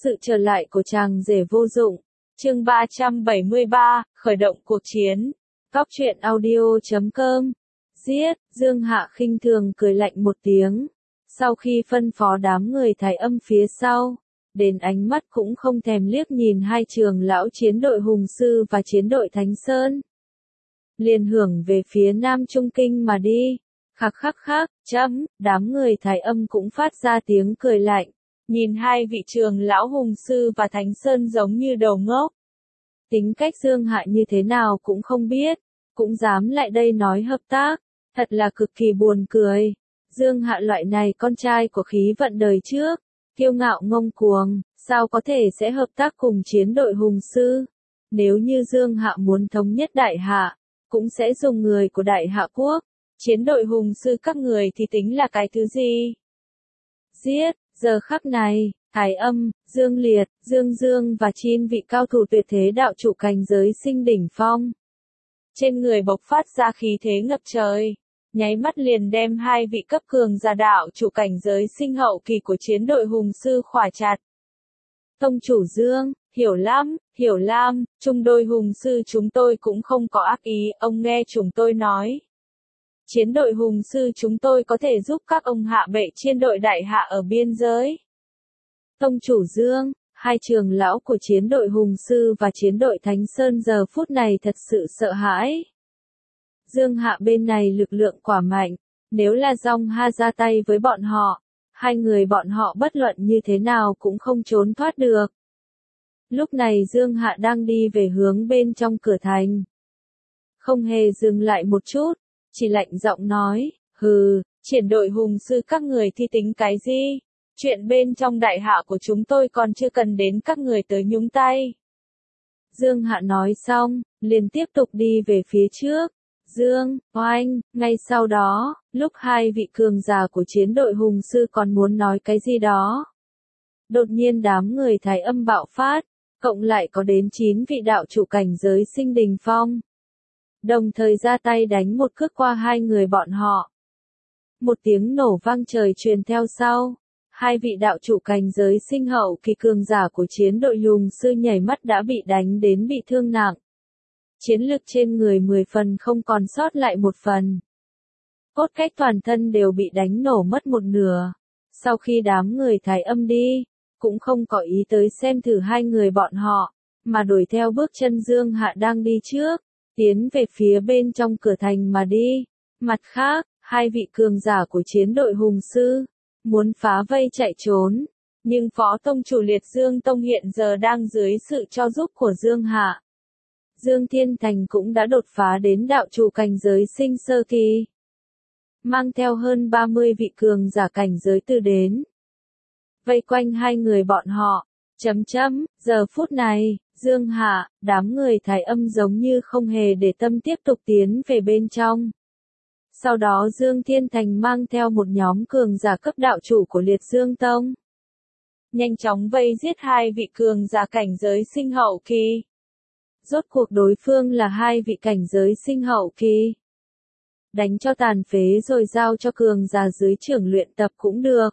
sự trở lại của chàng rể vô dụng. Chương 373, khởi động cuộc chiến. Góc truyện audio.com. Giết, Dương Hạ khinh thường cười lạnh một tiếng. Sau khi phân phó đám người Thái Âm phía sau, đến ánh mắt cũng không thèm liếc nhìn hai trường lão chiến đội Hùng Sư và chiến đội Thánh Sơn. Liền hưởng về phía Nam Trung Kinh mà đi. Khắc khắc khắc, đám người Thái Âm cũng phát ra tiếng cười lạnh. Nhìn hai vị trường lão Hùng Sư và Thánh Sơn giống như đầu ngốc. Tính cách Dương Hạ như thế nào cũng không biết, cũng dám lại đây nói hợp tác, thật là cực kỳ buồn cười. Dương Hạ loại này con trai của khí vận đời trước, kiêu ngạo ngông cuồng, sao có thể sẽ hợp tác cùng chiến đội Hùng Sư? Nếu như Dương Hạ muốn thống nhất Đại Hạ, cũng sẽ dùng người của Đại Hạ quốc. Chiến đội Hùng Sư các người thì tính là cái thứ gì? Giết, giờ khắc này, Thái Âm, Dương Liệt, Dương Dương và 9 vị cao thủ tuyệt thế đạo trụ cảnh giới sinh đỉnh phong. Trên người bộc phát ra khí thế ngập trời, nháy mắt liền đem hai vị cấp cường giả đạo trụ cảnh giới sinh hậu kỳ của chiến đội Hùng Sư khỏa chặt. Tông chủ Dương, hiểu lắm, chung đôi Hùng Sư chúng tôi cũng không có ác ý, ông nghe chúng tôi nói. Chiến đội Hùng Sư chúng tôi có thể giúp các ông hạ bệ chiến đội Đại Hạ ở biên giới. Tông chủ Dương, hai trường lão của chiến đội Hùng Sư và chiến đội Thánh Sơn giờ phút này thật sự sợ hãi. Dương Hạ bên này lực lượng quả mạnh, nếu là Dòng Ha ra tay với bọn họ, hai người bọn họ bất luận như thế nào cũng không trốn thoát được. Lúc này Dương Hạ đang đi về hướng bên trong cửa thành. Không hề dừng lại một chút, chỉ lạnh giọng nói, triển đội Hùng Sư các người thì tính cái gì? Chuyện bên trong Đại Hạ của chúng tôi còn chưa cần đến các người tới nhúng tay. Dương Hạ nói xong, liền tiếp tục đi về phía trước. Ngay sau đó, lúc hai vị cường giả của chiến đội Hùng Sư còn muốn nói cái gì đó. Đột nhiên đám người Thái Âm bạo phát, cộng lại có đến 9 vị đạo trụ cảnh giới sinh đỉnh phong. Đồng thời ra tay đánh một cước qua hai người bọn họ. Một tiếng nổ vang trời truyền theo sau. Hai vị đạo trụ cảnh giới sinh hậu kỳ cường giả của chiến đội Hùng Sư nhảy mắt đã bị đánh đến bị thương nặng. Chiến lực trên người 10 phần không còn sót lại một phần. Cốt cách toàn thân đều bị đánh nổ mất một nửa. Sau khi đám người Thái Âm đi, cũng không có ý tới xem thử hai người bọn họ, mà đuổi theo bước chân Dương Hạ đang đi trước, tiến về phía bên trong cửa thành mà đi. Mặt khác, hai vị cường giả của chiến đội Hùng Sư muốn phá vây chạy trốn, nhưng Phó Tông chủ Liệt Dương Tông hiện giờ đang dưới sự cho giúp của Dương Hạ. Dương Thiên Thành cũng đã đột phá đến đạo trụ cảnh giới sinh sơ kỳ, mang theo hơn 30 vị cường giả cảnh giới từ đến. Vây quanh hai người bọn họ, giờ phút này, Dương Hạ, đám người Thái Âm giống như không hề để tâm tiếp tục tiến về bên trong. Sau đó Dương Thiên Thành mang theo một nhóm cường giả cấp đạo chủ của Liệt Dương Tông. Nhanh chóng vây giết hai vị cường giả cảnh giới sinh hậu kỳ. Rốt cuộc đối phương là hai vị cảnh giới sinh hậu kỳ. Đánh cho tàn phế rồi giao cho cường giả dưới trưởng luyện tập cũng được.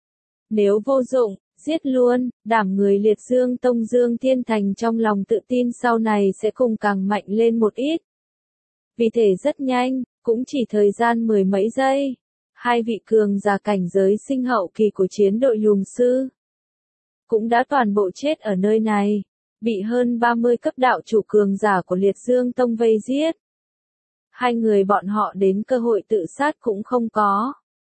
Nếu vô dụng, giết luôn, đảm người Liệt Dương Tông Dương Thiên Thành trong lòng tự tin sau này sẽ cùng càng mạnh lên một ít. Vì thế rất nhanh, cũng chỉ thời gian 10 mấy giây, hai vị cường giả cảnh giới sinh hậu kỳ của chiến đội Hùng Sư cũng đã toàn bộ chết ở nơi này, bị hơn 30 cấp đạo chủ cường giả của Liệt Dương Tông vây giết. Hai người bọn họ đến cơ hội tự sát cũng không có.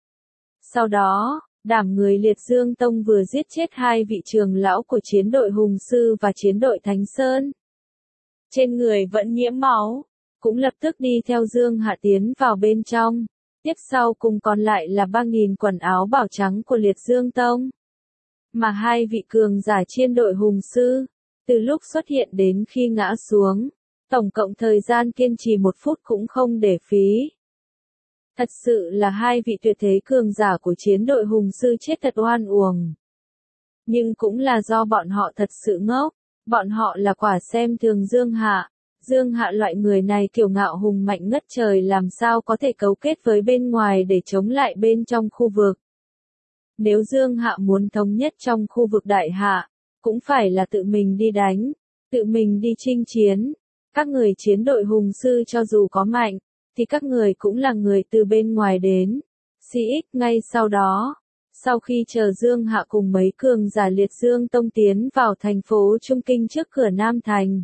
Sau đó, đảm người Liệt Dương Tông vừa giết chết hai vị trường lão của chiến đội Hùng Sư và chiến đội Thánh Sơn. Trên người vẫn nhiễm máu, cũng lập tức đi theo Dương Hạ tiến vào bên trong. Tiếp sau cùng còn lại là 3.000 quần áo bảo trắng của Liệt Dương Tông. Mà hai vị cường giả chiến đội Hùng Sư, từ lúc xuất hiện đến khi ngã xuống, tổng cộng thời gian kiên trì 1 phút cũng không để phí. Thật sự là hai vị tuyệt thế cường giả của chiến đội Hùng Sư chết thật oan uổng. Nhưng cũng là do bọn họ thật sự ngốc, bọn họ là quả xem thường Dương Hạ. Dương Hạ loại người này kiêu ngạo hùng mạnh ngất trời làm sao có thể cấu kết với bên ngoài để chống lại bên trong khu vực. Nếu Dương Hạ muốn thống nhất trong khu vực Đại Hạ, cũng phải là tự mình đi đánh, tự mình đi chinh chiến. Các người chiến đội hùng sư cho dù có mạnh, thì các người cũng là người từ bên ngoài đến. CX ngay sau đó, sau khi chờ Dương Hạ cùng mấy cường giả liệt Dương Tông tiến vào thành phố Trung Kinh trước cửa Nam Thành,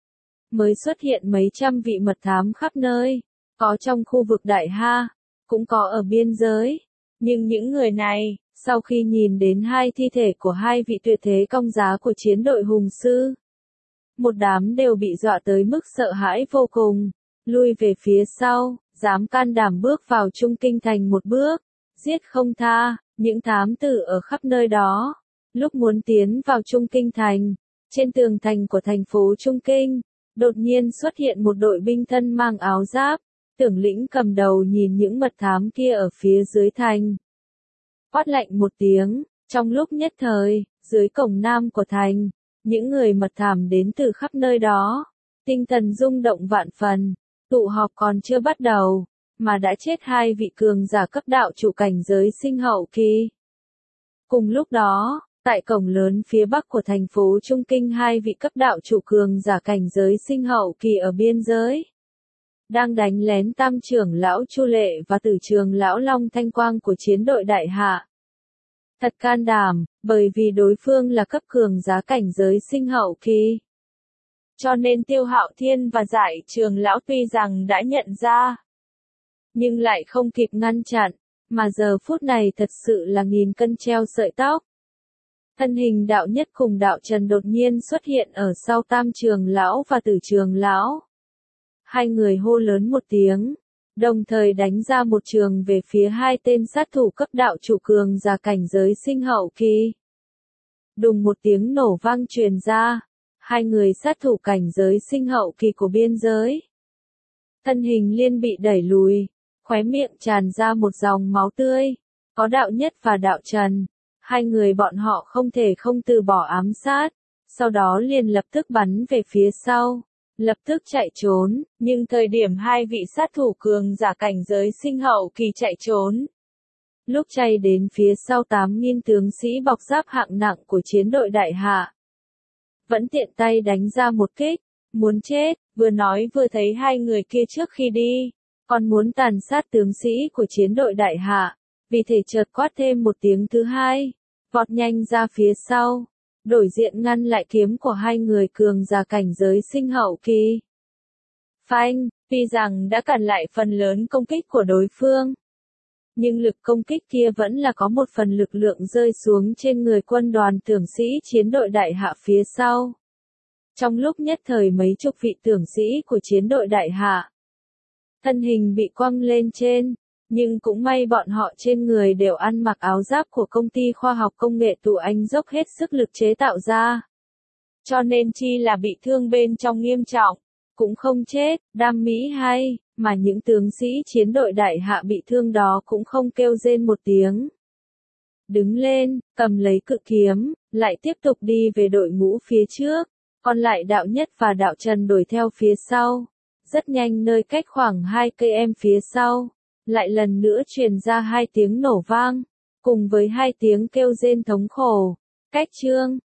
mới xuất hiện mấy trăm vị mật thám khắp nơi, có trong khu vực Đại Ha, cũng có ở biên giới. Nhưng những người này, sau khi nhìn đến hai thi thể của hai vị tuyệt thế công giá của chiến đội hùng sư, một đám đều bị dọa tới mức sợ hãi vô cùng, lui về phía sau, dám can đảm bước vào Trung Kinh thành một bước, giết không tha. Những thám tử ở khắp nơi đó, lúc muốn tiến vào Trung Kinh thành, trên tường thành của thành phố Trung Kinh, đột nhiên xuất hiện một đội binh thân mang áo giáp, Tưởng lĩnh cầm đầu nhìn những mật thám kia ở phía dưới thành. Quát lạnh một tiếng, trong lúc nhất thời, dưới cổng nam của thành, những người mật thám đến từ khắp nơi đó, tinh thần rung động vạn phần, tụ họp còn chưa bắt đầu, mà đã chết hai vị cường giả cấp đạo trụ cảnh giới sinh hậu kỳ. Cùng lúc đó, tại cổng lớn phía bắc của thành phố Trung Kinh, hai vị cấp đạo trụ cường giả cảnh giới sinh hậu kỳ ở biên giới đang đánh lén Tam trưởng lão Chu Lệ và Tử trưởng lão Long Thanh Quang của chiến đội Đại Hạ. Thật can đảm, bởi vì đối phương là cấp cường giả cảnh giới sinh hậu kỳ. Cho nên Tiêu Hạo Thiên và Giải trưởng lão tuy rằng đã nhận ra, nhưng lại không kịp ngăn chặn, mà giờ phút này thật sự là nghìn cân treo sợi tóc. Thân hình đạo nhất cùng đạo Trần đột nhiên xuất hiện ở sau Tam trưởng lão và Tử trưởng lão. Hai người hô lớn một tiếng, đồng thời đánh ra một trường về phía hai tên sát thủ cấp đạo trụ cường giả cảnh giới sinh hậu kỳ. Đùng một tiếng nổ vang truyền ra, hai người sát thủ cảnh giới sinh hậu kỳ của biên giới. Thân hình liên bị đẩy lùi, khóe miệng tràn ra một dòng máu tươi, có đạo nhất và đạo Trần. Hai người bọn họ không thể không từ bỏ ám sát, sau đó liền lập tức bắn về phía sau, lập tức chạy trốn, nhưng thời điểm hai vị sát thủ cường giả cảnh giới sinh hậu kỳ chạy trốn, lúc chạy đến phía sau 8.000 tướng sĩ bọc giáp hạng nặng của chiến đội Đại Hạ, vẫn tiện tay đánh ra một kích, muốn chết, vừa nói vừa thấy hai người kia trước khi đi, còn muốn tàn sát tướng sĩ của chiến đội Đại Hạ, vì thể chợt quát thêm một tiếng thứ hai, vọt nhanh ra phía sau, đổi diện ngăn lại kiếm của hai người cường giả cảnh giới sinh hậu kỳ. Phanh, tuy rằng đã cản lại phần lớn công kích của đối phương, nhưng lực công kích kia vẫn là có một phần lực lượng rơi xuống trên người quân đoàn tưởng sĩ chiến đội Đại Hạ phía sau. Trong lúc nhất thời mấy chục vị tưởng sĩ của chiến đội Đại Hạ, thân hình bị quăng lên trên, nhưng cũng may bọn họ trên người đều ăn mặc áo giáp của công ty khoa học công nghệ Tụ Anh dốc hết sức lực chế tạo ra. Cho nên chi là bị thương bên trong nghiêm trọng, cũng không chết, đam mỹ hay, mà những tướng sĩ chiến đội Đại Hạ bị thương đó cũng không kêu rên một tiếng. Đứng lên, cầm lấy cự kiếm, lại tiếp tục đi về đội ngũ phía trước, còn lại đạo nhất và đạo Trần đuổi theo phía sau. Rất nhanh nơi cách khoảng 2 cây em phía sau, lại lần nữa truyền ra hai tiếng nổ vang, cùng với hai tiếng kêu rên thống khổ. Cách chương